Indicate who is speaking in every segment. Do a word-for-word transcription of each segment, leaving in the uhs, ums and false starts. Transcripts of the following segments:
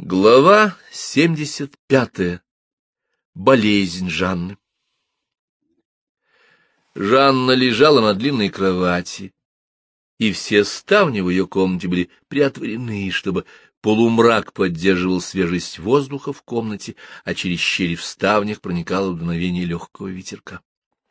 Speaker 1: Глава семьдесят пятая. Болезнь Жанны. Жанна лежала на длинной кровати, и все ставни в ее комнате были приотворены, чтобы полумрак поддерживал свежесть воздуха в комнате, а через щели в ставнях проникало дуновение легкого ветерка.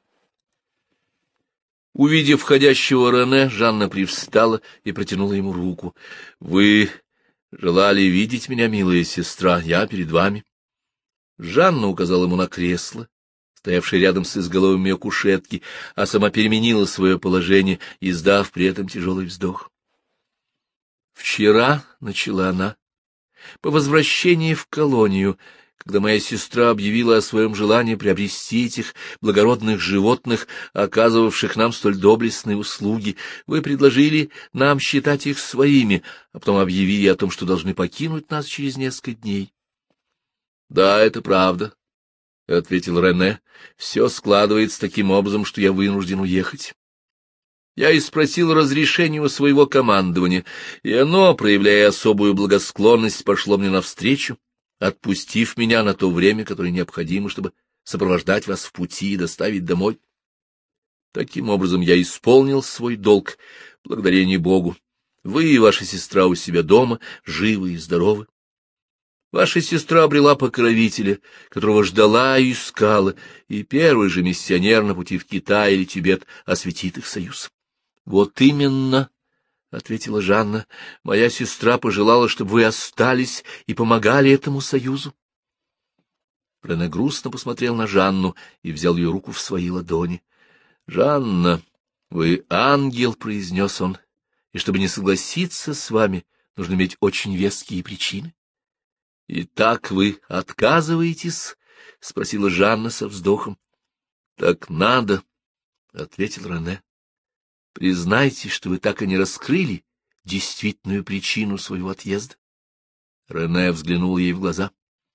Speaker 1: Увидев входящего Рене, Жанна привстала и протянула ему руку. — Вы желали видеть меня, милая сестра, я перед вами. Жанна указала ему на кресло, стоявшее рядом с изголовьем ее кушетки, а сама переменила свое положение, издав при этом тяжелый вздох. «Вчера, — начала она, — по возвращении в колонию, когда моя сестра объявила о своем желании приобрести этих благородных животных, оказывавших нам столь доблестные услуги, вы предложили нам считать их своими, а потом объявили о том, что должны покинуть нас через несколько дней. — Да, это правда, — ответил Рене. — Все складывается таким образом, что я вынужден уехать. Я и спросил разрешения у своего командования, и оно, проявляя особую благосклонность, пошло мне навстречу, отпустив меня на то время, которое необходимо, чтобы сопровождать вас в пути и доставить домой. Таким образом, я исполнил свой долг, благодарение Богу. Вы и ваша сестра у себя дома, живы и здоровы. Ваша сестра обрела покровителя, которого ждала и искала, и первый же миссионер на пути в Китай или Тибет осветит их союз. — Вот именно, — ответила Жанна, — моя сестра пожелала, чтобы вы остались и помогали этому союзу. Рене грустно посмотрел на Жанну и взял ее руку в свои ладони. — Жанна, вы ангел, — произнес он, — и чтобы не согласиться с вами, нужно иметь очень веские причины. — Итак, вы отказываетесь? — спросила Жанна со вздохом. — Так надо, — ответил Рене. — Признайте, что вы так и не раскрыли действительную причину своего отъезда. Рене взглянул ей в глаза.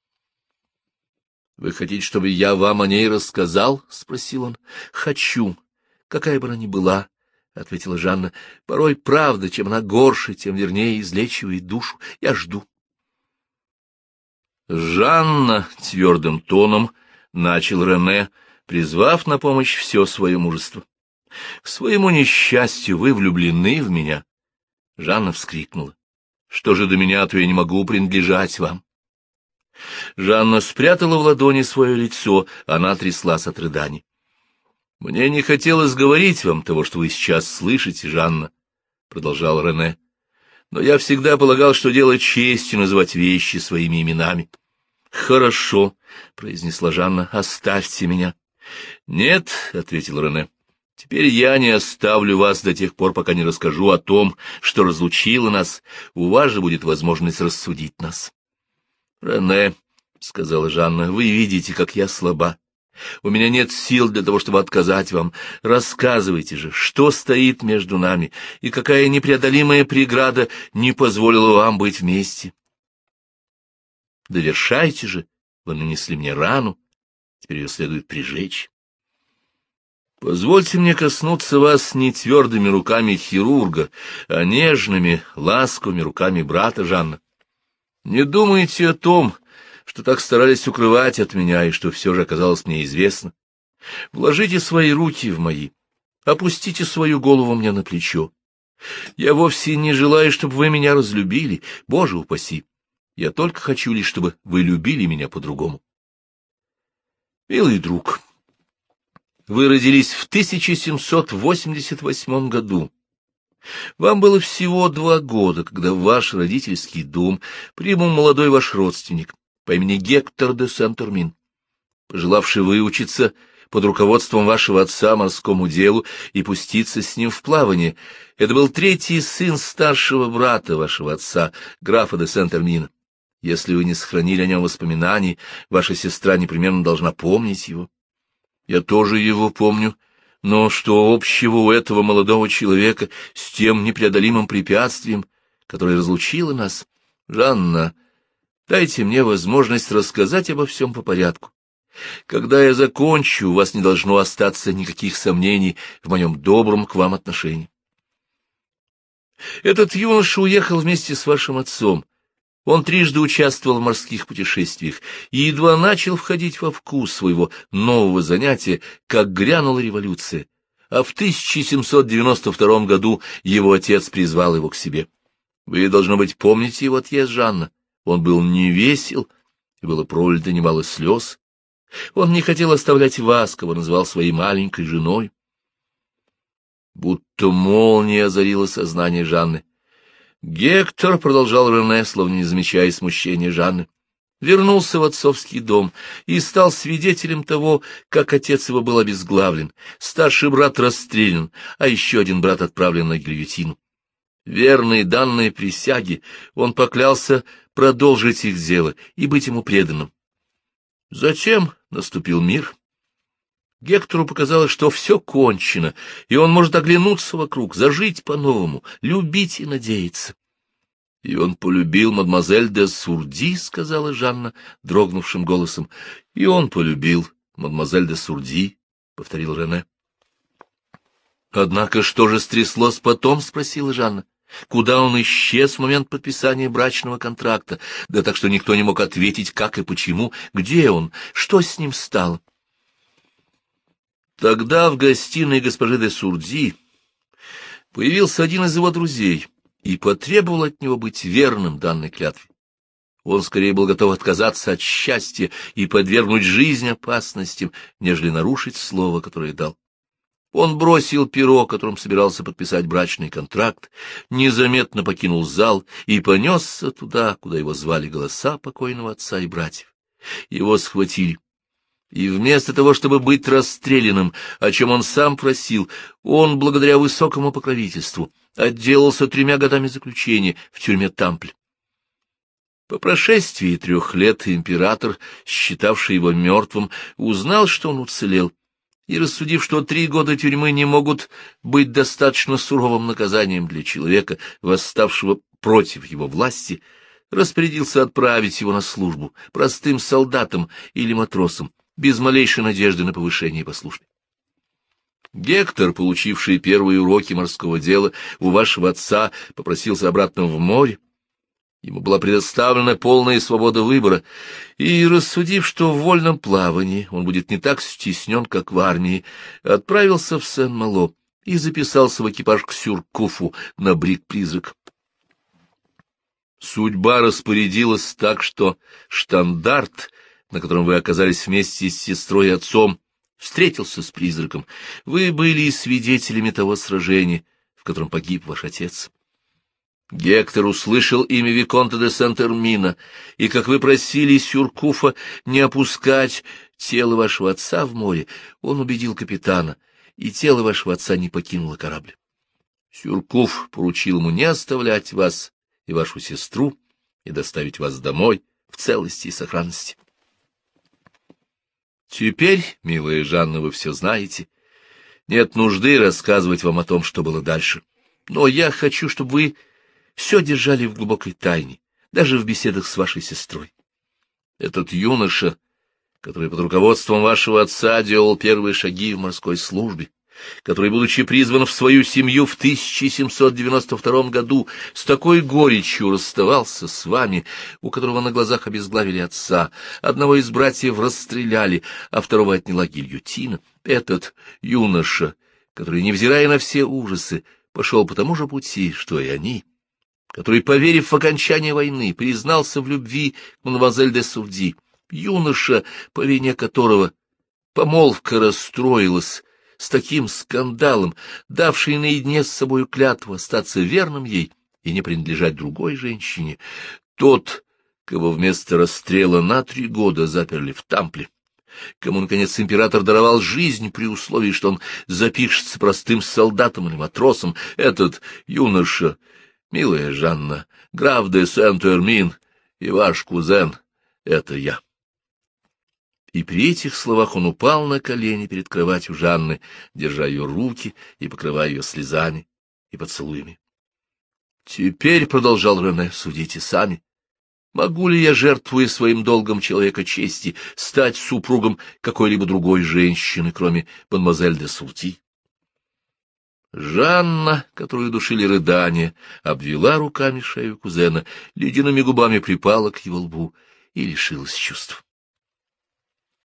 Speaker 1: — Вы хотите, чтобы я вам о ней рассказал? — спросил он. — Хочу, какая бы она ни была, — ответила Жанна. — Порой правда, чем она горше, тем вернее излечивает душу. Я жду. — Жанна, — твердым тоном начал Рене, призвав на помощь все свое мужество. — К своему несчастью вы влюблены в меня. Жанна вскрикнула. — Что же до меня, то я не могу принадлежать вам. Жанна спрятала в ладони свое лицо, она тряслась от рыданий. — Мне не хотелось говорить вам того, что вы сейчас слышите, Жанна, — продолжал Рене. — Но я всегда полагал, что дело чести называть вещи своими именами. — Хорошо, — произнесла Жанна, — оставьте меня. — Нет, — ответил Рене. — Теперь я не оставлю вас до тех пор, пока не расскажу о том, что разлучило нас. У вас же будет возможность рассудить нас. — Рене, — сказала Жанна, — вы видите, как я слаба. У меня нет сил для того, чтобы отказать вам. Рассказывайте же, что стоит между нами, и какая непреодолимая преграда не позволила вам быть вместе. Довершайте же, вы нанесли мне рану, теперь ее следует прижечь. Позвольте мне коснуться вас не твердыми руками хирурга, а нежными, ласковыми руками брата, Жанна. Не думайте о том, что так старались укрывать от меня, и что все же оказалось мне известно. Вложите свои руки в мои, опустите свою голову мне на плечо. Я вовсе не желаю, чтобы вы меня разлюбили, Боже упаси. Я только хочу лишь, чтобы вы любили меня по-другому. Милый друг, вы родились в тысяча семьсот восемьдесят восьмом году. Вам было всего два года, когда в ваш родительский дом прибыл молодой ваш родственник по имени Гектор де Сент-Эрмин, пожелавший выучиться под руководством вашего отца морскому делу и пуститься с ним в плавание. Это был третий сын старшего брата вашего отца, графа де Сент-Эрмина. Если вы не сохранили о нем воспоминаний, ваша сестра непременно должна помнить его. Я тоже его помню, но что общего у этого молодого человека с тем непреодолимым препятствием, которое разлучило нас? Жанна, дайте мне возможность рассказать обо всем по порядку. Когда я закончу, у вас не должно остаться никаких сомнений в моем добром к вам отношении. Этот юноша уехал вместе с вашим отцом. Он трижды участвовал в морских путешествиях и едва начал входить во вкус своего нового занятия, как грянула революция, а в тысяча семьсот девяносто втором году его отец призвал его к себе. Вы, должно быть, помните его отъезд, Жанна. Он был невесел, и было пролито немало слез. Он не хотел оставлять вас, кого называл своей маленькой женой. Будто молния озарила сознание Жанны. Гектор, — продолжал Рене, словно не замечая смущения Жанны, — вернулся в отцовский дом и стал свидетелем того, как отец его был обезглавлен, старший брат расстрелян, а еще один брат отправлен на гильотину. Верный данной присяге, он поклялся продолжить их дело и быть ему преданным. Затем наступил мир. Гектору показалось, что все кончено, и он может оглянуться вокруг, зажить по-новому, любить и надеяться. — И он полюбил мадемуазель де Сурди, — сказала Жанна дрогнувшим голосом. — И он полюбил мадемуазель де Сурди, — повторил Рене. — Однако что же стряслось потом? — спросила Жанна. — Куда он исчез в момент подписания брачного контракта? Да так, что никто не мог ответить, как и почему. Где он? Что с ним стало? Тогда в гостиной госпожи де Сурди появился один из его друзей и потребовал от него быть верным данной клятве. Он скорее был готов отказаться от счастья и подвергнуть жизнь опасностям, нежели нарушить слово, которое дал. Он бросил перо, которым собирался подписать брачный контракт, незаметно покинул зал и понесся туда, куда его звали голоса покойного отца и братьев. Его схватили. И вместо того, чтобы быть расстрелянным, о чем он сам просил, он, благодаря высокому покровительству, отделался тремя годами заключения в тюрьме Тампль. По прошествии трех лет император, считавший его мертвым, узнал, что он уцелел, и, рассудив, что три года тюрьмы не могут быть достаточно суровым наказанием для человека, восставшего против его власти, распорядился отправить его на службу простым солдатам или матросам, без малейшей надежды на повышение по службе. Гектор, получивший первые уроки морского дела у вашего отца, попросился обратно в море. Ему была предоставлена полная свобода выбора, и, рассудив, что в вольном плавании он будет не так стеснен, как в армии, отправился в Сен-Мало и записался в экипаж к Сюркуфу на бриг-призрак. Судьба распорядилась так, что штандарт, на котором вы оказались вместе с сестрой и отцом, встретился с призраком. Вы были свидетелями того сражения, в котором погиб ваш отец. Гектор услышал имя Виконта де Сент-Эрмина, и, как вы просили Сюркуфа не опускать тело вашего отца в море, он убедил капитана, и тело вашего отца не покинуло корабль. Сюркуф поручил ему не оставлять вас и вашу сестру и доставить вас домой в целости и сохранности. Теперь, милая Жанна, вы все знаете. Нет нужды рассказывать вам о том, что было дальше. Но я хочу, чтобы вы все держали в глубокой тайне, даже в беседах с вашей сестрой. Этот юноша, который под руководством вашего отца делал первые шаги в морской службе, который, будучи призван в свою семью в тысяча семьсот девяносто втором году, с такой горечью расставался с вами, у которого на глазах обезглавили отца, одного из братьев расстреляли, а второго отняла гильотина, этот юноша, который, невзирая на все ужасы, пошел по тому же пути, что и они, который, поверив в окончание войны, признался в любви к мадемуазель де Сурди, юноша, по вине которого помолвка расстроилась, с таким скандалом, давший наедине с собою клятву остаться верным ей и не принадлежать другой женщине, тот, кого вместо расстрела на три года заперли в Тампле, кому, наконец, император даровал жизнь при условии, что он запишется простым солдатом или матросом, этот юноша, милая Жанна, граф де Сент-Эрмин и ваш кузен — это я. И при этих словах он упал на колени перед кроватью Жанны, держа ее руки и покрывая ее слезами и поцелуями. «Теперь, — продолжал Рене, — судите сами, могу ли я, жертвуя своим долгом человека чести, стать супругом какой-либо другой женщины, кроме мадемуазель де Сурди?» Жанна, которую душили рыдания, обвела руками шею кузена, ледяными губами припала к его лбу и лишилась чувств.